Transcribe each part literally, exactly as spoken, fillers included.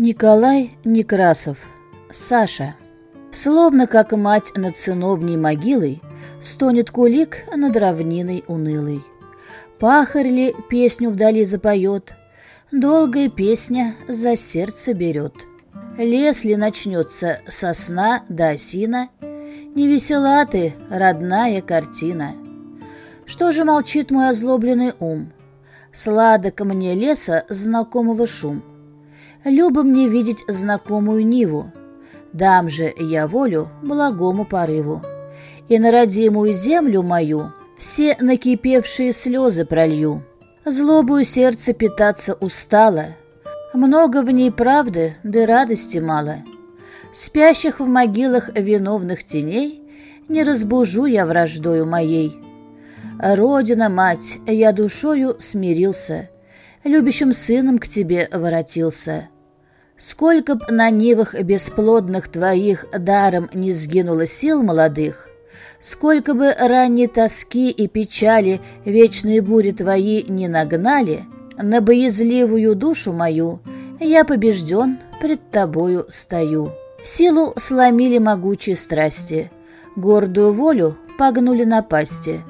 Николай Некрасов. Саша. Словно как мать над сыновней могилой стонет кулик над равниной унылой. Пахарь ли песню вдали запоет, долгая песня за сердце берет. Лес ли начнется со сна до осина, не весела ты, родная картина. Что же молчит мой озлобленный ум? Сладок мне леса знакомого шум. Любо мне видеть знакомую ниву, дам же я волю благому порыву, и на родимую землю мою все накипевшие слезы пролью. Злобою сердце питаться устало, много в ней правды, да радости мало. Спящих в могилах виновных теней не разбужу я враждою моей. Родина-мать, я душою смирился, любящим сыном к тебе воротился. Сколько б на нивах бесплодных твоих даром не сгинуло сил молодых, сколько бы ранней тоски и печали вечные бури твои не нагнали, на боязливую душу мою я побежден, пред тобою стою. Силу сломили могучие страсти, гордую волю погнули напасти.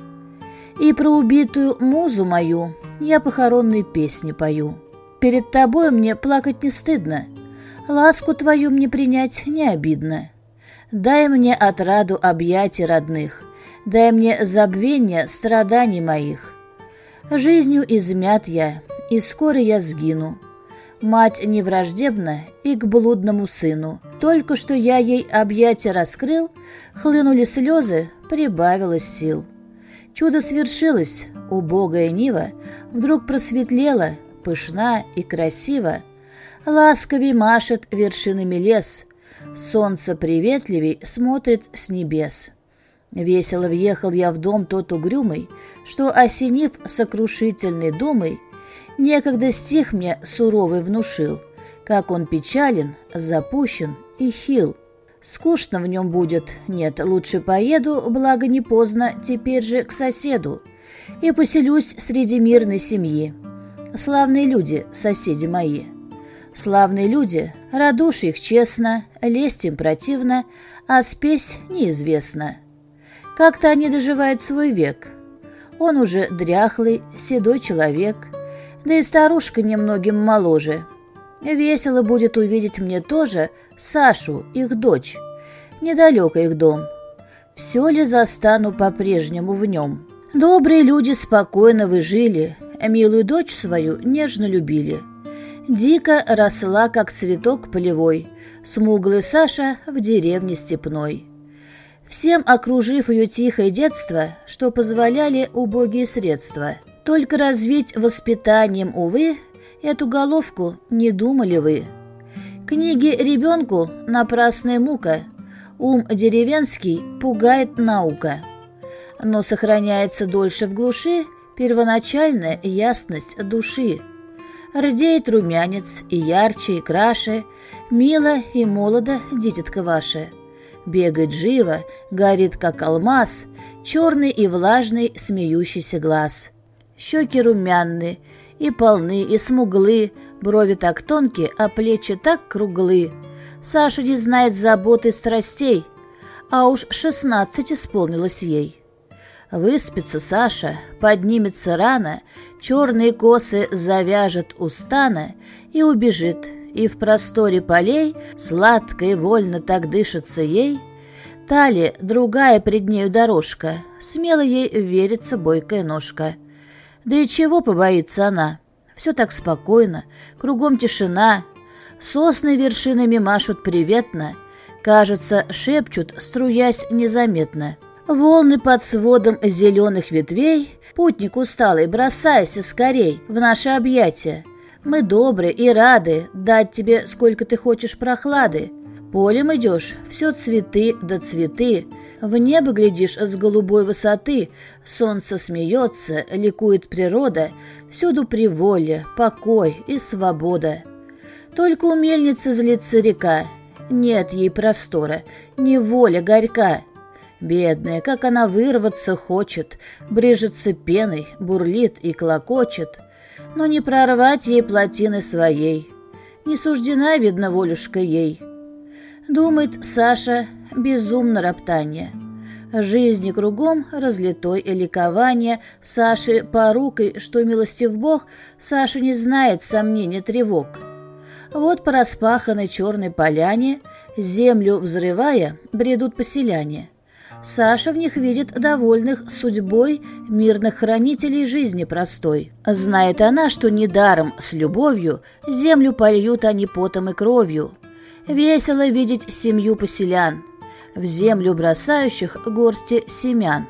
И про убитую музу мою я похоронные песни пою. Перед тобой мне плакать не стыдно, ласку твою мне принять не обидно. Дай мне отраду объятий родных, дай мне забвенье страданий моих. Жизнью измят я, и скоро я сгину. Мать не враждебна и к блудному сыну. Только что я ей объятия раскрыл, хлынули слезы, прибавилось сил. Чудо свершилось, убогая нива вдруг просветлела, пышна и красива. Ласковей машет вершинами лес, солнце приветливей смотрит с небес. Весело въехал я в дом тот угрюмый, что, осенив сокрушительной думой, некогда стих мне суровый внушил, как он печален, запущен и хил. Скучно в нем будет, нет, лучше поеду, благо не поздно, теперь же к соседу, и поселюсь среди мирной семьи. Славные люди, соседи мои. Славные люди, радушие их честно, лесть им противно, а спесь неизвестна. Как-то они доживают свой век. Он уже дряхлый, седой человек, да и старушка немногим моложе. Весело будет увидеть мне тоже Сашу, их дочь. Недалеко их дом. Все ли застану по-прежнему в нем? Добрые люди спокойно вы жили, милую дочь свою нежно любили. Дико росла, как цветок полевой, смуглый Саша в деревне степной. Всем окружив ее тихое детство, что позволяли убогие средства. Только развить воспитанием, увы, эту головку не думали вы. Книги ребенку — напрасная мука, ум деревенский пугает наука. Но сохраняется дольше в глуши первоначальная ясность души. Рдеет румянец и ярче, и краше, мило и молодо дитятка ваша. Бегает живо, горит, как алмаз, черный и влажный смеющийся глаз. Щеки румяны и полны, и смуглы, брови так тонкие, а плечи так круглы. Саша не знает забот и страстей, а уж шестнадцать исполнилось ей. Выспится Саша, поднимется рано, черные косы завяжет у стана и убежит, и в просторе полей сладко и вольно так дышится ей. Талия, другая пред нею дорожка, смело ей верится бойкая ножка. Да и чего побоится она? Все так спокойно, кругом тишина. Сосны вершинами машут приветно, кажется, шепчут, струясь незаметно. Волны под сводом зеленых ветвей, путник усталый, бросайся скорей в наши объятия. Мы добры и рады дать тебе, сколько ты хочешь прохлады. Полем идешь, все цветы да цветы, в небо глядишь с голубой высоты, солнце смеется, ликует природа, всюду приволье, покой и свобода. Только у мельницы злится река, нет ей простора, неволя горька. Бедная, как она вырваться хочет, брыжется пеной, бурлит и клокочет, но не прорвать ей плотины своей. Не суждена, видно, волюшка ей. Думает Саша, безумно роптание. Жизни кругом разлитой и ликование. Саши порукой, что милостив Бог, Саша не знает сомнений, тревог. Вот по распаханной черной поляне, землю взрывая, бредут поселяне. Саша в них видит довольных судьбой мирных хранителей жизни простой. Знает она, что недаром с любовью землю польют они потом и кровью. Весело видеть семью поселян, в землю бросающих горсти семян.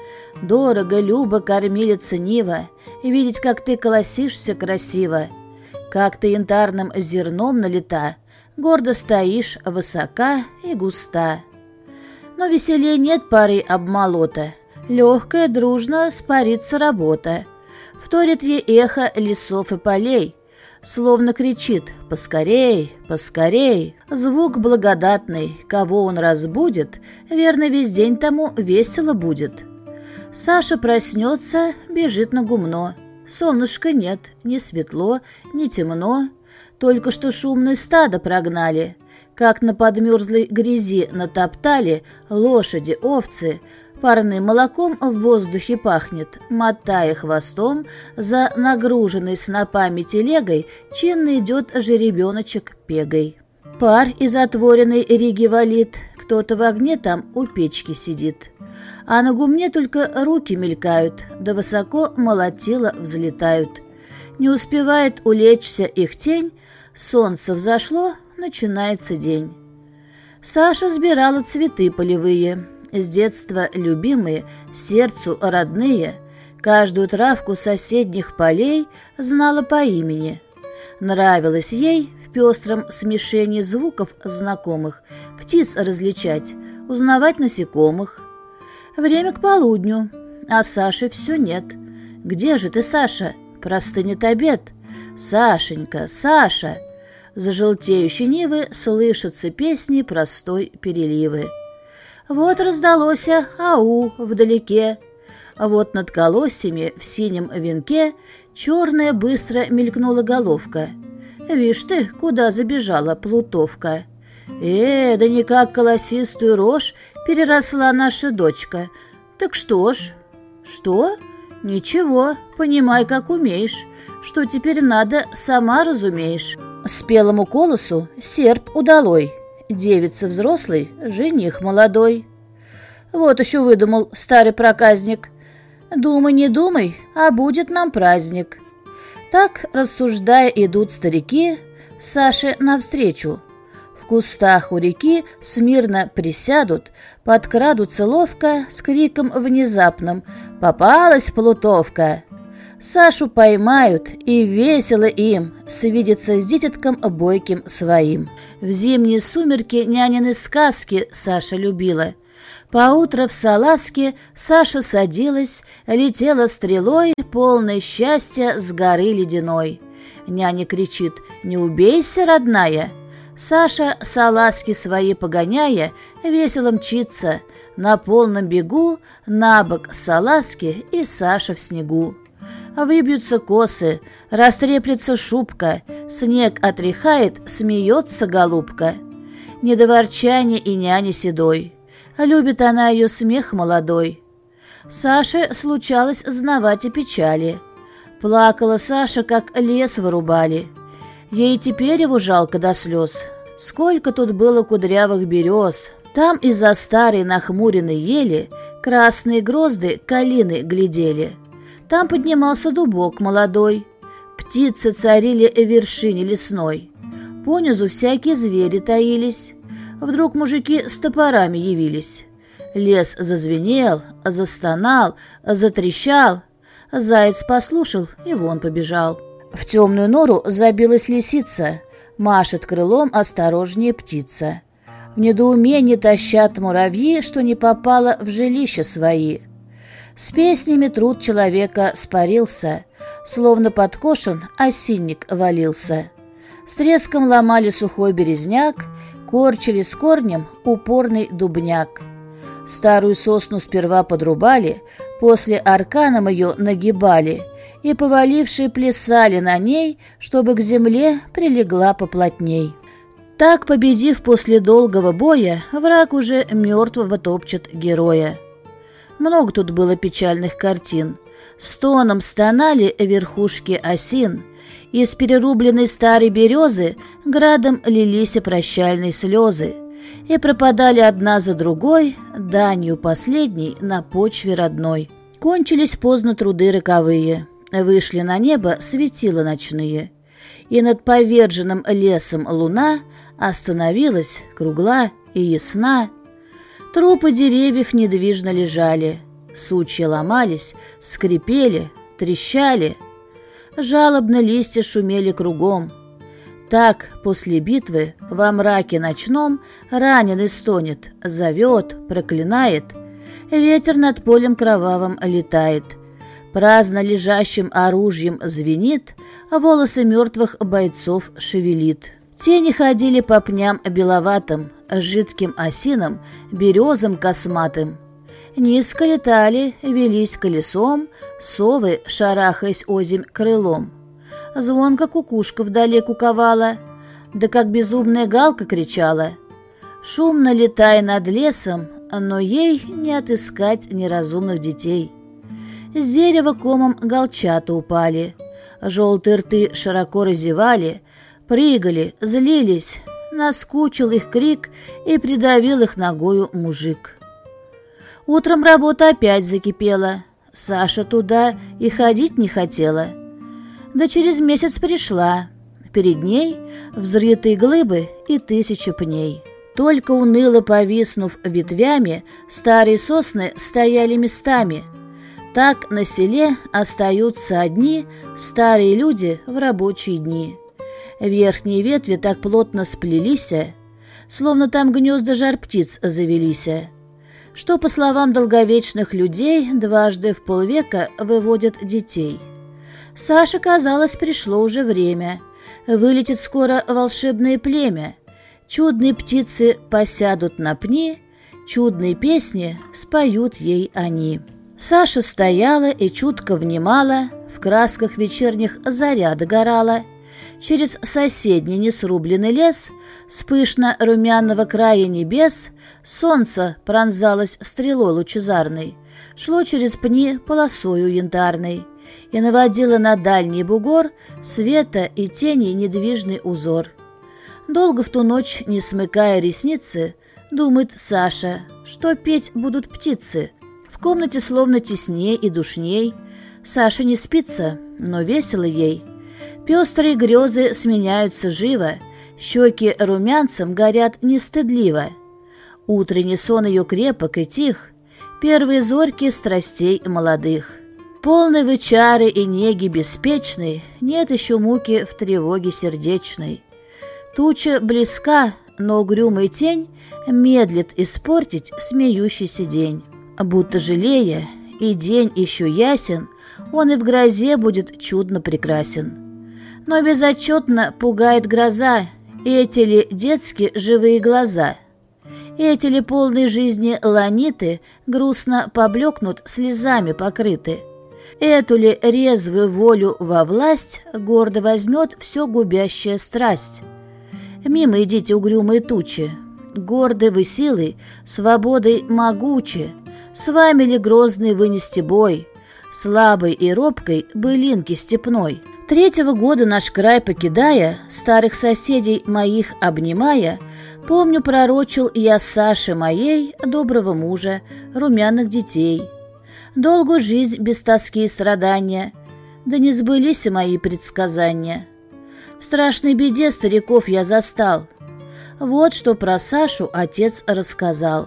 Дорого, любо, кормилица Нива, видеть, как ты колосишься красиво, как ты янтарным зерном налита, гордо стоишь, высока и густа. Но веселей нет пары обмолота, легкая, дружно спарится работа. Вторит ей эхо лесов и полей, словно кричит «Поскорей, поскорей!». Звук благодатный, кого он разбудит, верно, весь день тому весело будет. Саша проснется, бежит на гумно. Солнышка нет, ни светло, ни темно. Только что шумное стадо прогнали, как на подмерзлой грязи натоптали лошади, овцы. Парным молоком в воздухе пахнет, мотая хвостом, за нагруженной снопами телегой чинно идет жеребеночек пегой. Пар из отворенной риги валит, кто-то в огне там у печки сидит. А на гумне только руки мелькают, да высоко молотила взлетают. Не успевает улечься их тень, солнце взошло, начинается день. Саша сбирала цветы полевые, с детства любимые, сердцу родные, каждую травку соседних полей знала по имени. Нравилось ей в пестром смешении звуков знакомых птиц различать, узнавать насекомых. Время к полудню, а Саши все нет. Где же ты, Саша? Простынет обед. Сашенька, Саша! За желтеющей нивы слышатся песни простой переливы. Вот раздалось ау вдалеке, вот над колосьями в синем венке черная быстро мелькнула головка. Вишь ты, куда забежала плутовка. Э, да никак колосистую рожь переросла наша дочка. Так что ж? Что? Ничего, понимай, как умеешь. Что теперь надо, сама разумеешь. Спелому колосу серп удалой, девица взрослый, жених молодой. Вот еще выдумал старый проказник. Думай, не думай, а будет нам праздник. Так, рассуждая, идут старики Саше навстречу. В кустах у реки смирно присядут, подкрадутся ловко с криком внезапным «Попалась плутовка!». Сашу поймают, и весело им свидеться с дитятком бойким своим. В зимние сумерки нянины сказки Саша любила. Поутро в салазке Саша садилась, летела стрелой, полной счастья с горы ледяной. Няня кричит «Не убейся, родная!». Саша, салазки свои погоняя, весело мчится, на полном бегу, на бок салазки и Саша в снегу. Выбьются косы, растреплется шубка, снег отряхает, смеется голубка. Не до ворчания и няни седой, любит она ее смех молодой. Саше случалось знавать и печали. Плакала Саша, как лес вырубали. Ей теперь его жалко до слез. Сколько тут было кудрявых берез. Там из-за старой нахмуренной ели красные грозды калины глядели. Там поднимался дубок молодой. Птицы царили в вершине лесной. Понизу всякие звери таились. Вдруг мужики с топорами явились. Лес зазвенел, застонал, затрещал. Заяц послушал и вон побежал. В темную нору забилась лисица, машет крылом осторожнее птица. В недоумении тащат муравьи, что не попало в жилища свои. С песнями труд человека спарился, словно подкошен осинник валился. С треском ломали сухой березняк, корчили с корнем упорный дубняк. Старую сосну сперва подрубали, после арканом ее нагибали, и повалившие плясали на ней, чтобы к земле прилегла поплотней. Так, победив после долгого боя, враг уже мертвого топчет героя. Много тут было печальных картин. Стоном стонали верхушки осин, из перерубленной старой березы градом лились прощальные слезы и пропадали одна за другой, данью последней на почве родной. Кончились поздно труды роковые, вышли на небо светила ночные, и над поверженным лесом луна остановилась, кругла и ясна. Трупы деревьев недвижно лежали, сучья ломались, скрипели, трещали. Жалобно листья шумели кругом. Так после битвы во мраке ночном раненый стонет, зовет, проклинает. Ветер над полем кровавым летает. Праздно лежащим оружием звенит, а волосы мертвых бойцов шевелит. Тени ходили по пням беловатым, жидким осинам, березам косматым. Низко летали, велись колесом, совы, шарахаясь озимь крылом. Звонко кукушка вдали куковала, да как безумная галка кричала. Шумно летая над лесом, но ей не отыскать неразумных детей. С дерева комом галчата упали, желтые рты широко разевали, прыгали, злились, наскучил их крик и придавил их ногою мужик. Утром работа опять закипела, Саша туда и ходить не хотела. Да через месяц пришла, перед ней взрытые глыбы и тысячи пней. Только уныло повиснув ветвями, старые сосны стояли местами. Так на селе остаются одни старые люди в рабочие дни. Верхние ветви так плотно сплелись, словно там гнезда жар-птиц завелись, что, по словам долговечных людей, дважды в полвека выводят детей. Саше, казалось, пришло уже время. Вылетит скоро волшебное племя. Чудные птицы посядут на пни, чудные песни споют ей они. Саша стояла и чутко внимала, в красках вечерних заря догорала. Через соседний несрубленный лес с пышно-румяного края небес солнце пронзалось стрелой лучезарной, шло через пни полосою янтарной и наводило на дальний бугор света и тени недвижный узор. Долго в ту ночь, не смыкая ресницы, думает Саша, что петь будут птицы. В комнате словно тесней и душней. Саша не спится, но весело ей. Пестрые грезы сменяются живо, щеки румянцем горят нестыдливо. Утренний сон ее крепок и тих, первые зорьки страстей молодых. Полной вы чары и неги беспечной, нет еще муки в тревоге сердечной. Туча близка, но угрюмый тень медлит испортить смеющийся день. Будто жалея, и день еще ясен, он и в грозе будет чудно прекрасен. Но безотчетно пугает гроза, эти ли детские живые глаза, эти ли полные жизни ланиты грустно поблекнут, слезами покрыты. Эту ли резвую волю во власть гордо возьмет все губящая страсть. Мимо идите угрюмые тучи, горды вы силой, свободой могучи. С вами ли грозный вынести бой, слабой и робкой былинки степной? Третьего года наш край покидая, старых соседей моих обнимая, помню, пророчил я Саше моей доброго мужа, румяных детей. Долгую жизнь без тоски и страдания, да не сбылись мои предсказания. В страшной беде стариков я застал. Вот что про Сашу отец рассказал.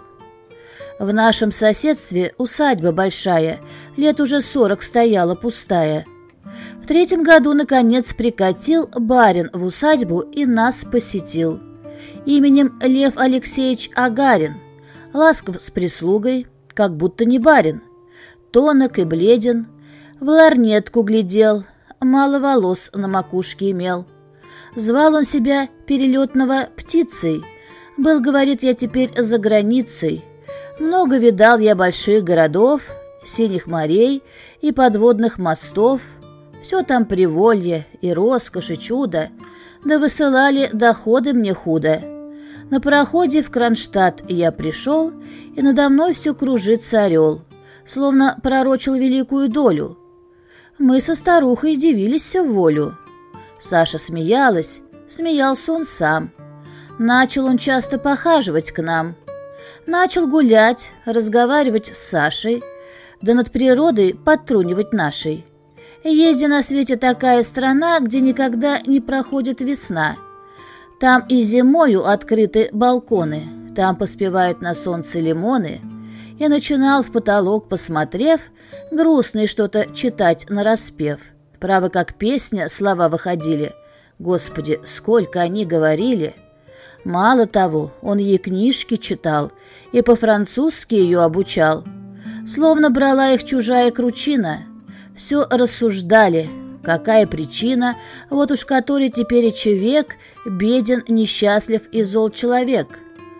В нашем соседстве усадьба большая, лет уже сорок стояла пустая. В третьем году, наконец, прикатил барин в усадьбу и нас посетил. Именем Лев Алексеевич Агарин, ласков с прислугой, как будто не барин. Тонок и бледен, в ларнетку глядел, мало волос на макушке имел. Звал он себя перелетного птицей, был, говорит, я теперь за границей. Много видал я больших городов, синих морей и подводных мостов. Все там приволье и роскошь, и чудо, да высылали доходы мне худо. На пароходе в Кронштадт я пришел, и надо мной все кружится орел, словно пророчил великую долю. Мы со старухой дивились в волю. Саша смеялась, смеялся он сам. Начал он часто похаживать к нам. Начал гулять, разговаривать с Сашей, да над природой подтрунивать нашей. Езди на свете такая страна, где никогда не проходит весна. Там и зимою открыты балконы, там поспевают на солнце лимоны. Я начинал в потолок, посмотрев, грустно что-то читать нараспев. Право, как песня, слова выходили. Господи, сколько они говорили! Мало того, он ей книжки читал и по-французски ее обучал. Словно брала их чужая кручина. Все рассуждали, какая причина, вот уж который теперь век, беден, несчастлив и зол человек.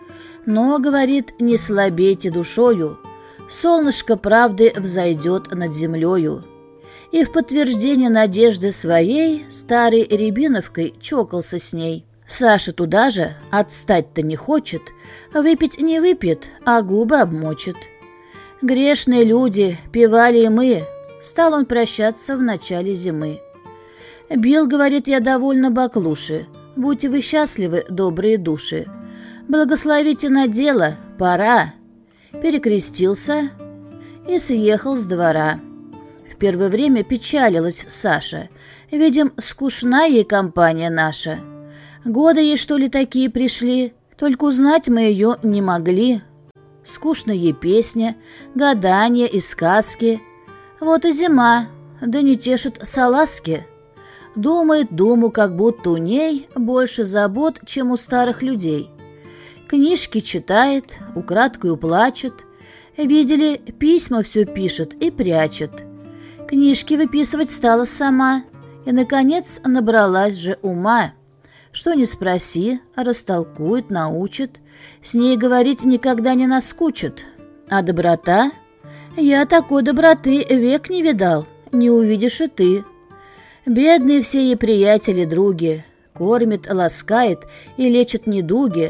Но, говорит, не слабейте душою, солнышко правды взойдет над землею. И в подтверждение надежды своей старой Рябиновкой чокался с ней. Саша туда же, отстать-то не хочет, выпить не выпьет, а губы обмочит. Грешные люди, пивали и мы, стал он прощаться в начале зимы. Бил, говорит, я довольно баклуши, будьте вы счастливы, добрые души. Благословите на дело, пора. Перекрестился и съехал с двора. В первое время печалилась Саша. Видим, скучна ей компания наша. Годы ей, что ли, такие пришли, только узнать мы ее не могли. Скучна ей песня, гадания и сказки. Вот и зима, да не тешит салазки. Думает думу, как будто у ней больше забот, чем у старых людей. Книжки читает, украдкою плачет. Видели, письма все пишет и прячет. Книжки выписывать стала сама, и, наконец, набралась же ума. Что ни спроси, растолкует, научит, с ней говорить никогда не наскучит. А доброта? Я такой доброты век не видал, не увидишь и ты. Бедные все ей приятели-други, кормит, ласкает и лечит недуги.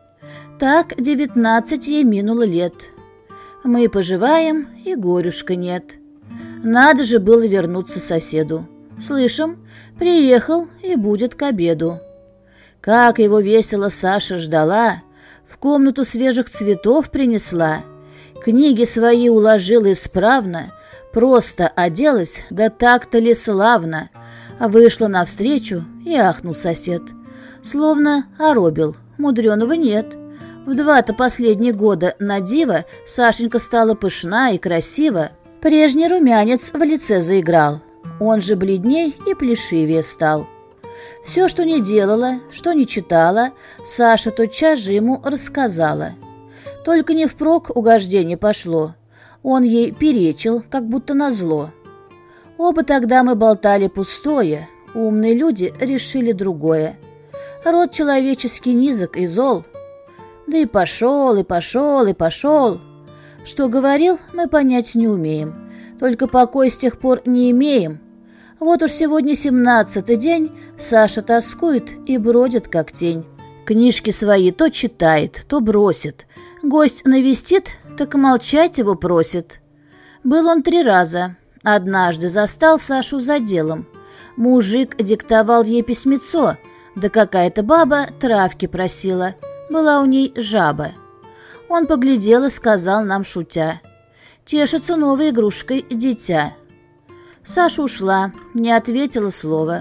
Так девятнадцать ей минуло лет. Мы поживаем, и горюшка нет. Надо же было вернуться соседу. Слышим, приехал и будет к обеду. Как его весело Саша ждала, в комнату свежих цветов принесла, книги свои уложила исправно, просто оделась, да так-то ли славно, вышла навстречу и ахнул сосед. Словно оробил, мудреного нет. В два-то последние года на диво Сашенька стала пышна и красива. Прежний румянец в лице заиграл, он же бледней и плешивее стал. Все, что не делала, что не читала, Саша тотчас же ему рассказала. Только не впрок угождение пошло. Он ей перечил, как будто назло. Оба тогда мы болтали пустое, умные люди решили другое. Род человеческий низок и зол. Да и пошел, и пошел, и пошел. Что говорил, мы понять не умеем. Только покоя с тех пор не имеем. Вот уж сегодня семнадцатый день, Саша тоскует и бродит, как тень. Книжки свои то читает, то бросит. Гость навестит, так молчать его просит. Был он три раза. Однажды застал Сашу за делом. Мужик диктовал ей письмецо, да какая-то баба травки просила. Была у ней жаба. Он поглядел и сказал нам, шутя: «Тешится новой игрушкой дитя». Саша ушла, не ответила слова.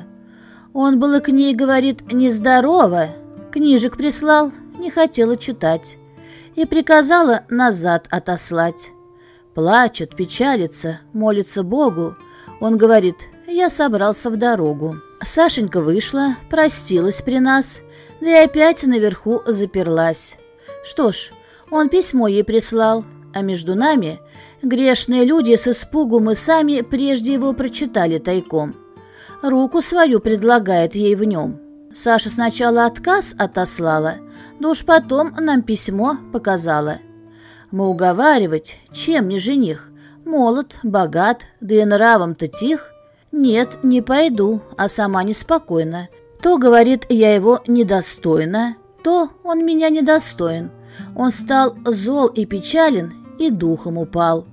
Он было к ней говорит нездорово, книжек прислал, не хотела читать, и приказала назад отослать. Плачет, печалится, молится Богу. Он говорит: «Я собрался в дорогу». Сашенька вышла, простилась при нас, да и опять наверху заперлась. Что ж, он письмо ей прислал, а между нами грешные люди с испугу мы сами прежде его прочитали тайком. Руку свою предлагает ей в нем. Саша сначала отказ отослала, да уж потом нам письмо показала. Мы уговаривать, чем не жених, молод, богат, да и нравом-то тих. Нет, не пойду, а сама неспокойна. То, говорит, я его недостойна, то он меня недостоин. Он стал зол и печален, и духом упал.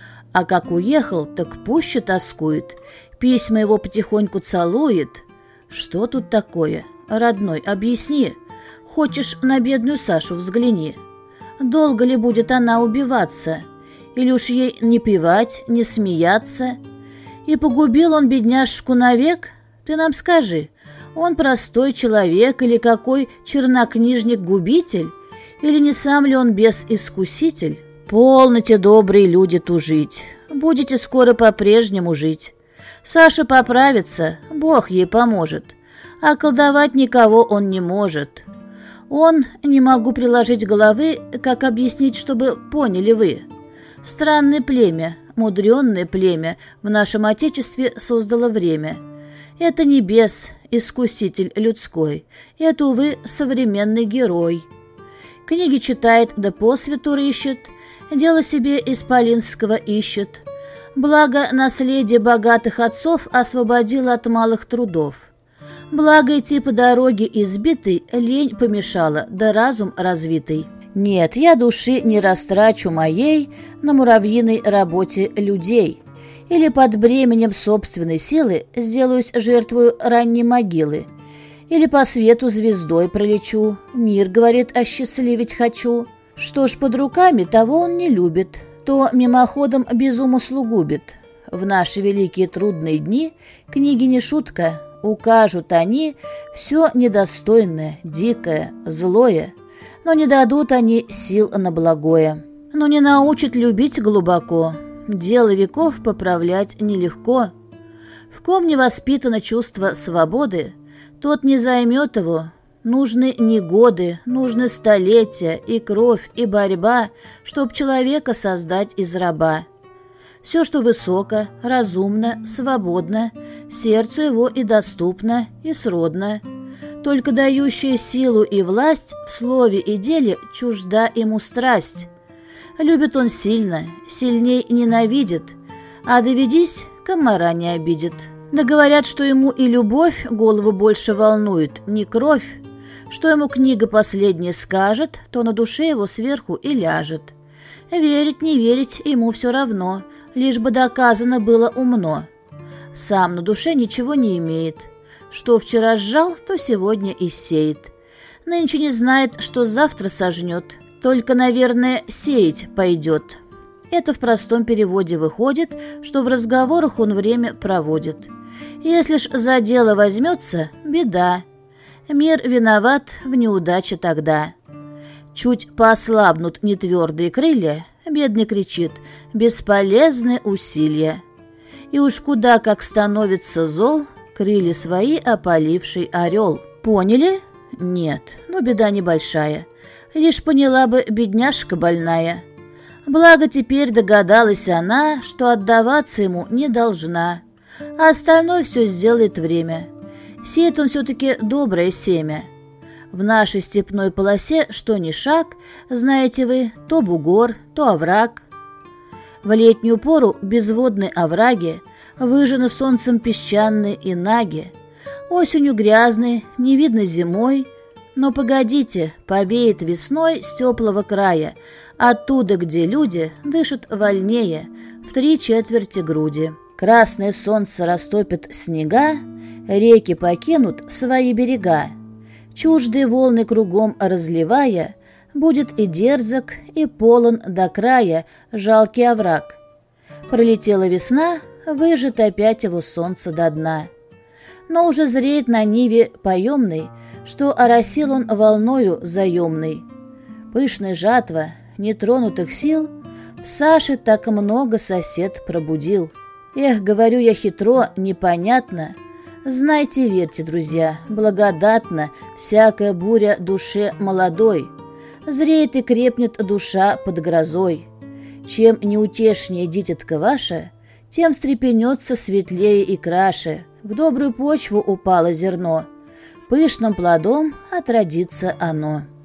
А как уехал, так пуще тоскует, письма его потихоньку целует. Что тут такое? Родной, объясни. Хочешь, на бедную Сашу взгляни. Долго ли будет она убиваться? Или уж ей не певать, не смеяться? И погубил он бедняжку навек? Ты нам скажи, он простой человек или какой чернокнижник-губитель? Или не сам ли он бес-искуситель? Полноте, добрые люди, тужить. Будете скоро по-прежнему жить. Саша поправится, Бог ей поможет. А колдовать никого он не может. Он, не могу приложить головы, как объяснить, чтобы поняли вы. Странное племя, мудренное племя в нашем Отечестве создало время. Это не бес, искуситель людской. Это, увы, современный герой. Книги читает, да по свету рыщет, дело себе исполинского ищет. Благо, наследие богатых отцов освободило от малых трудов. Благо, идти по дороге избитый лень помешала, да разум развитый. Нет, я души не растрачу моей на муравьиной работе людей. Или под бременем собственной силы сделаюсь жертвою ранней могилы. Или по свету звездой пролечу, мир, говорит, осчастливить хочу. Что ж, под руками того он не любит, то мимоходом без умыслу губит. В наши великие трудные дни книги не шутка, укажут они все недостойное, дикое, злое, но не дадут они сил на благое. Но не научат любить глубоко, дело веков поправлять нелегко. В ком не воспитано чувство свободы, тот не займет его. Нужны не годы, нужны столетия, и кровь, и борьба, чтоб человека создать из раба. Все, что высоко, разумно, свободно, сердцу его и доступно, и сродно. Только дающая силу и власть в слове и деле чужда ему страсть. Любит он сильно, сильней ненавидит, а доведись, комара не обидит. Да говорят, что ему и любовь голову больше волнует, не кровь. Что ему книга последняя скажет, то на душе его сверху и ляжет. Верить, не верить ему все равно, лишь бы доказано было умно. Сам на душе ничего не имеет. Что вчера сжал, то сегодня и сеет. Нынче не знает, что завтра сожнет, только, наверное, сеять пойдет. Это в простом переводе выходит, что в разговорах он время проводит. Если ж за дело возьмется, беда. Мир виноват в неудаче тогда. Чуть поослабнут нетвердые крылья, бедный кричит: «Бесполезны усилия!» И уж куда как становится зол крылья свои опаливший орел. Поняли? Нет, но беда небольшая. Лишь поняла бы бедняжка больная. Благо теперь догадалась она, что отдаваться ему не должна, а остальное все сделает время. Сеет он все-таки доброе семя. В нашей степной полосе что ни шаг, знаете вы, то бугор, то овраг. В летнюю пору безводные овраги выжжены солнцем песчаные и наги. Осенью грязные, не видно зимой. Но погодите, повеет весной с теплого края, оттуда, где люди дышат вольнее, в три четверти груди. Красное солнце растопит снега, реки покинут свои берега. Чуждые волны кругом разливая, будет и дерзок, и полон до края жалкий овраг. Пролетела весна, выжжет опять его солнце до дна. Но уже зреет на ниве поемный, что оросил он волною заемной. Пышная жатва нетронутых сил в Саше так много сосед пробудил. Эх, говорю я хитро, непонятно. Знайте, верьте, друзья, благодатна всякая буря душе молодой. Зреет и крепнет душа под грозой. Чем неутешнее дитятка ваша, тем встрепенется светлее и краше. В добрую почву упало зерно, пышным плодом отродится оно.